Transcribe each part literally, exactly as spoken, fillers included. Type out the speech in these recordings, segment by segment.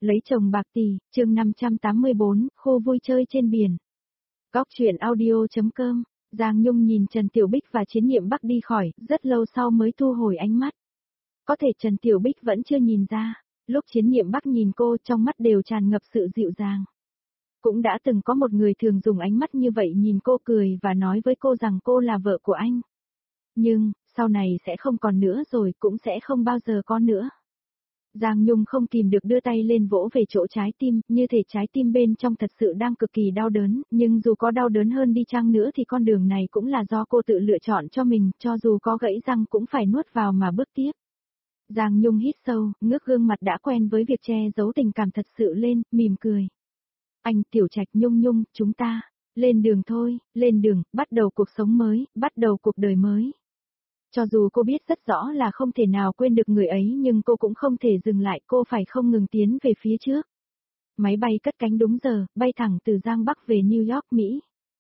Lấy chồng bạc tỷ, chương năm trăm tám mươi bốn, khu vui chơi trên biển. Góc truyện audio chấm com, Giang Nhung nhìn Trần Tiểu Bích và Chiến Nhiệm Bắc đi khỏi, rất lâu sau mới thu hồi ánh mắt. Có thể Trần Tiểu Bích vẫn chưa nhìn ra, lúc Chiến Nhiệm Bắc nhìn cô trong mắt đều tràn ngập sự dịu dàng. Cũng đã từng có một người thường dùng ánh mắt như vậy nhìn cô cười và nói với cô rằng cô là vợ của anh. Nhưng, sau này sẽ không còn nữa rồi, cũng sẽ không bao giờ có nữa. Giang Nhung không kìm được đưa tay lên vỗ về chỗ trái tim, như thể trái tim bên trong thật sự đang cực kỳ đau đớn, nhưng dù có đau đớn hơn đi chăng nữa thì con đường này cũng là do cô tự lựa chọn cho mình, cho dù có gãy răng cũng phải nuốt vào mà bước tiếp. Giang Nhung hít sâu, ngước gương mặt đã quen với việc che giấu tình cảm thật sự lên, mỉm cười. Anh Tiểu Trạch Nhung Nhung, chúng ta, lên đường thôi, lên đường, bắt đầu cuộc sống mới, bắt đầu cuộc đời mới. Cho dù cô biết rất rõ là không thể nào quên được người ấy nhưng cô cũng không thể dừng lại, cô phải không ngừng tiến về phía trước. Máy bay cất cánh đúng giờ, bay thẳng từ Giang Bắc về New York, Mỹ.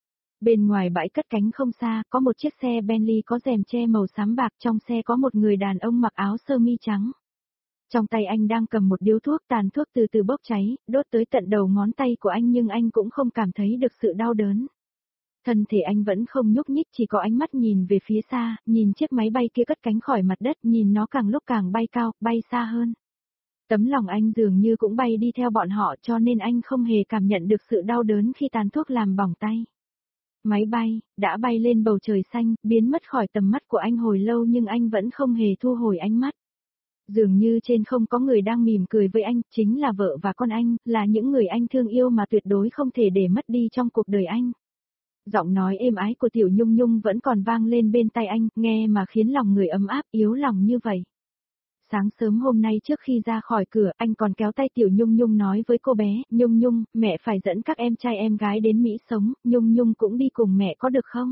Bên ngoài bãi cất cánh không xa, có một chiếc xe Bentley có rèm che màu xám bạc, trong xe có một người đàn ông mặc áo sơ mi trắng. Trong tay anh đang cầm một điếu thuốc, tàn thuốc từ từ bốc cháy, đốt tới tận đầu ngón tay của anh nhưng anh cũng không cảm thấy được sự đau đớn. Thân thể anh vẫn không nhúc nhích, chỉ có ánh mắt nhìn về phía xa, nhìn chiếc máy bay kia cất cánh khỏi mặt đất, nhìn nó càng lúc càng bay cao, bay xa hơn. Tấm lòng anh dường như cũng bay đi theo bọn họ cho nên anh không hề cảm nhận được sự đau đớn khi tàn thuốc làm bỏng tay. Máy bay, đã bay lên bầu trời xanh, biến mất khỏi tầm mắt của anh hồi lâu nhưng anh vẫn không hề thu hồi ánh mắt. Dường như trên không có người đang mỉm cười với anh, chính là vợ và con anh, là những người anh thương yêu mà tuyệt đối không thể để mất đi trong cuộc đời anh. Giọng nói êm ái của Tiểu Nhung Nhung vẫn còn vang lên bên tai anh, nghe mà khiến lòng người ấm áp, yếu lòng như vậy. Sáng sớm hôm nay trước khi ra khỏi cửa, anh còn kéo tay Tiểu Nhung Nhung nói với cô bé, Nhung Nhung, mẹ phải dẫn các em trai em gái đến Mỹ sống, Nhung Nhung cũng đi cùng mẹ có được không?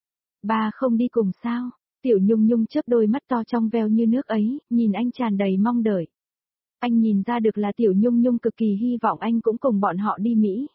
Ba không đi cùng sao? Tiểu Nhung Nhung chớp đôi mắt to trong veo như nước ấy, nhìn anh tràn đầy mong đợi. Anh nhìn ra được là Tiểu Nhung Nhung cực kỳ hy vọng anh cũng cùng bọn họ đi Mỹ.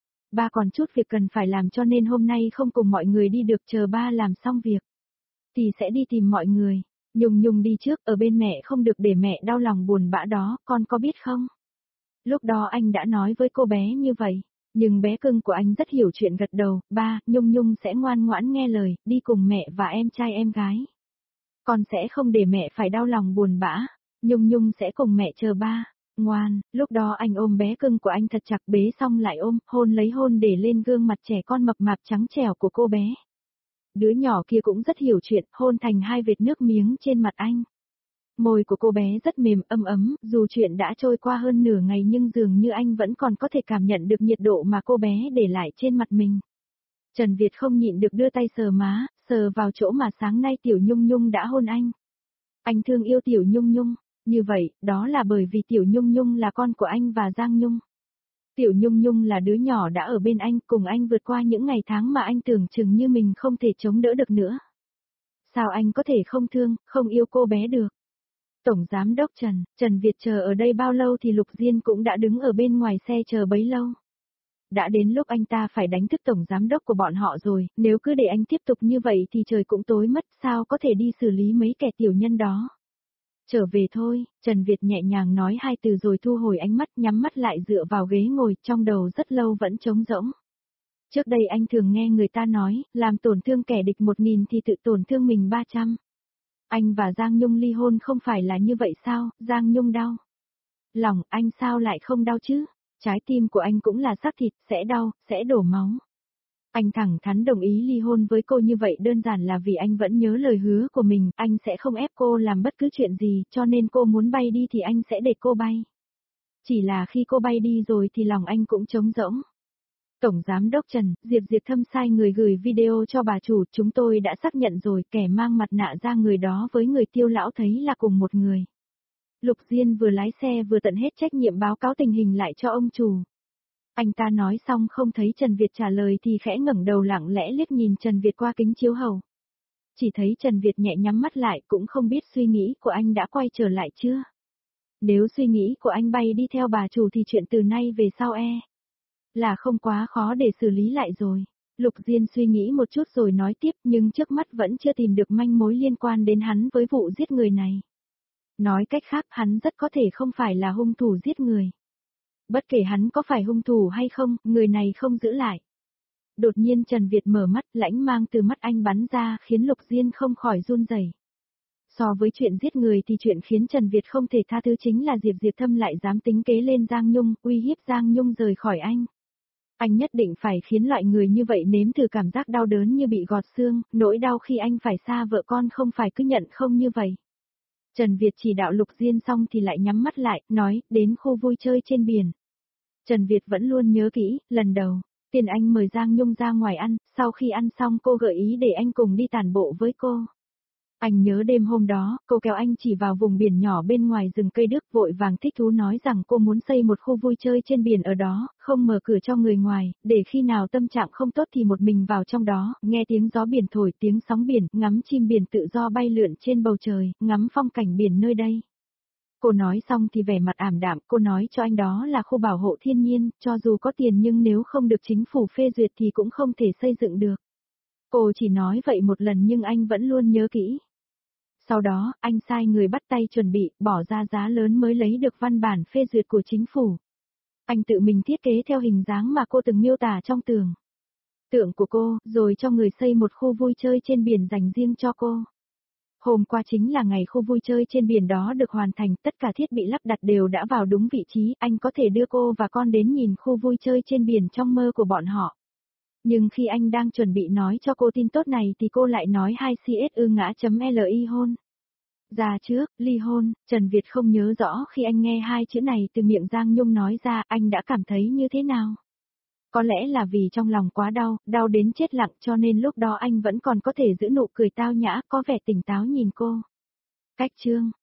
Ba còn chút việc cần phải làm cho nên hôm nay không cùng mọi người đi được, chờ ba làm xong việc thì sẽ đi tìm mọi người. Nhung Nhung đi trước, ở bên mẹ không được để mẹ đau lòng buồn bã đó, con có biết không? Lúc đó anh đã nói với cô bé như vậy, nhưng bé cưng của anh rất hiểu chuyện gật đầu, ba, Nhung Nhung sẽ ngoan ngoãn nghe lời, đi cùng mẹ và em trai em gái. Con sẽ không để mẹ phải đau lòng buồn bã, Nhung Nhung sẽ cùng mẹ chờ ba. Ngoan, lúc đó anh ôm bé cưng của anh thật chặt, bế xong lại ôm, hôn lấy hôn để lên gương mặt trẻ con mập mạp trắng trẻo của cô bé. Đứa nhỏ kia cũng rất hiểu chuyện, hôn thành hai vệt nước miếng trên mặt anh. Môi của cô bé rất mềm, ấm ấm, dù chuyện đã trôi qua hơn nửa ngày nhưng dường như anh vẫn còn có thể cảm nhận được nhiệt độ mà cô bé để lại trên mặt mình. Trần Việt không nhịn được đưa tay sờ má, sờ vào chỗ mà sáng nay Tiểu Nhung Nhung đã hôn anh. Anh thương yêu Tiểu Nhung Nhung. Như vậy, đó là bởi vì Tiểu Nhung Nhung là con của anh và Giang Nhung. Tiểu Nhung Nhung là đứa nhỏ đã ở bên anh, cùng anh vượt qua những ngày tháng mà anh tưởng chừng như mình không thể chống đỡ được nữa. Sao anh có thể không thương, không yêu cô bé được? Tổng Giám đốc Trần, Trần Việt chờ ở đây bao lâu thì Lục Diên cũng đã đứng ở bên ngoài xe chờ bấy lâu. Đã đến lúc anh ta phải đánh thức Tổng Giám đốc của bọn họ rồi, nếu cứ để anh tiếp tục như vậy thì trời cũng tối mất, sao có thể đi xử lý mấy kẻ tiểu nhân đó. Trở về thôi, Trần Việt nhẹ nhàng nói hai từ rồi thu hồi ánh mắt, nhắm mắt lại dựa vào ghế ngồi, trong đầu rất lâu vẫn trống rỗng. Trước đây anh thường nghe người ta nói, làm tổn thương kẻ địch một nghìn thì tự tổn thương mình ba trăm. Anh và Giang Nhung ly hôn không phải là như vậy sao? Giang Nhung đau lòng, anh sao lại không đau chứ? Trái tim của anh cũng là xác thịt, sẽ đau, sẽ đổ máu. Anh thẳng thắn đồng ý ly hôn với cô như vậy đơn giản là vì anh vẫn nhớ lời hứa của mình, anh sẽ không ép cô làm bất cứ chuyện gì, cho nên cô muốn bay đi thì anh sẽ để cô bay. Chỉ là khi cô bay đi rồi thì lòng anh cũng trống rỗng. Tổng Giám đốc Trần, Diệp Diệp Thâm sai người gửi video cho bà chủ, chúng tôi đã xác nhận rồi, kẻ mang mặt nạ ra người đó với người Tiêu lão thấy là cùng một người. Lục Diên vừa lái xe vừa tận hết trách nhiệm báo cáo tình hình lại cho ông chủ. Anh ta nói xong không thấy Trần Việt trả lời thì khẽ ngẩng đầu lặng lẽ liếc nhìn Trần Việt qua kính chiếu hậu. Chỉ thấy Trần Việt nhẹ nhắm mắt lại, cũng không biết suy nghĩ của anh đã quay trở lại chưa. Nếu suy nghĩ của anh bay đi theo bà chủ thì chuyện từ nay về sau e là không quá khó để xử lý lại rồi. Lục Diên suy nghĩ một chút rồi nói tiếp, nhưng trước mắt vẫn chưa tìm được manh mối liên quan đến hắn với vụ giết người này. Nói cách khác, hắn rất có thể không phải là hung thủ giết người. Bất kể hắn có phải hung thủ hay không, người này không giữ lại. Đột nhiên Trần Việt mở mắt, lãnh mang từ mắt anh bắn ra khiến Lục Diên không khỏi run rẩy. So với chuyện giết người thì chuyện khiến Trần Việt không thể tha thứ chính là Diệp Diệp Thâm lại dám tính kế lên Giang Nhung, uy hiếp Giang Nhung rời khỏi anh. Anh nhất định phải khiến loại người như vậy nếm thử cảm giác đau đớn như bị gọt xương, nỗi đau khi anh phải xa vợ con không phải cứ nhận không như vậy. Trần Việt chỉ đạo Lục Diên xong thì lại nhắm mắt lại, nói, đến khu vui chơi trên biển. Trần Việt vẫn luôn nhớ kỹ, lần đầu, tiền anh mời Giang Nhung ra ngoài ăn, sau khi ăn xong cô gợi ý để anh cùng đi tản bộ với cô. Anh nhớ đêm hôm đó, cô kéo anh chỉ vào vùng biển nhỏ bên ngoài rừng cây đức vội vàng thích thú nói rằng cô muốn xây một khu vui chơi trên biển ở đó, không mở cửa cho người ngoài, để khi nào tâm trạng không tốt thì một mình vào trong đó, nghe tiếng gió biển thổi, tiếng sóng biển, ngắm chim biển tự do bay lượn trên bầu trời, ngắm phong cảnh biển nơi đây. Cô nói xong thì vẻ mặt ảm đạm, cô nói cho anh đó là khu bảo hộ thiên nhiên, cho dù có tiền nhưng nếu không được chính phủ phê duyệt thì cũng không thể xây dựng được. Cô chỉ nói vậy một lần nhưng anh vẫn luôn nhớ kỹ. Sau đó, anh sai người bắt tay chuẩn bị, bỏ ra giá lớn mới lấy được văn bản phê duyệt của chính phủ. Anh tự mình thiết kế theo hình dáng mà cô từng miêu tả trong tường tượng của cô, rồi cho người xây một khu vui chơi trên biển dành riêng cho cô. Hôm qua chính là ngày khu vui chơi trên biển đó được hoàn thành, tất cả thiết bị lắp đặt đều đã vào đúng vị trí, anh có thể đưa cô và con đến nhìn khu vui chơi trên biển trong mơ của bọn họ. Nhưng khi anh đang chuẩn bị nói cho cô tin tốt này thì cô lại nói hai C S ư ngã chấm li hôn. Ra trước, ly hôn, Trần Việt không nhớ rõ khi anh nghe hai chữ này từ miệng Giang Nhung nói ra anh đã cảm thấy như thế nào. Có lẽ là vì trong lòng quá đau, đau đến chết lặng cho nên lúc đó anh vẫn còn có thể giữ nụ cười tao nhã, có vẻ tỉnh táo nhìn cô. Cách chương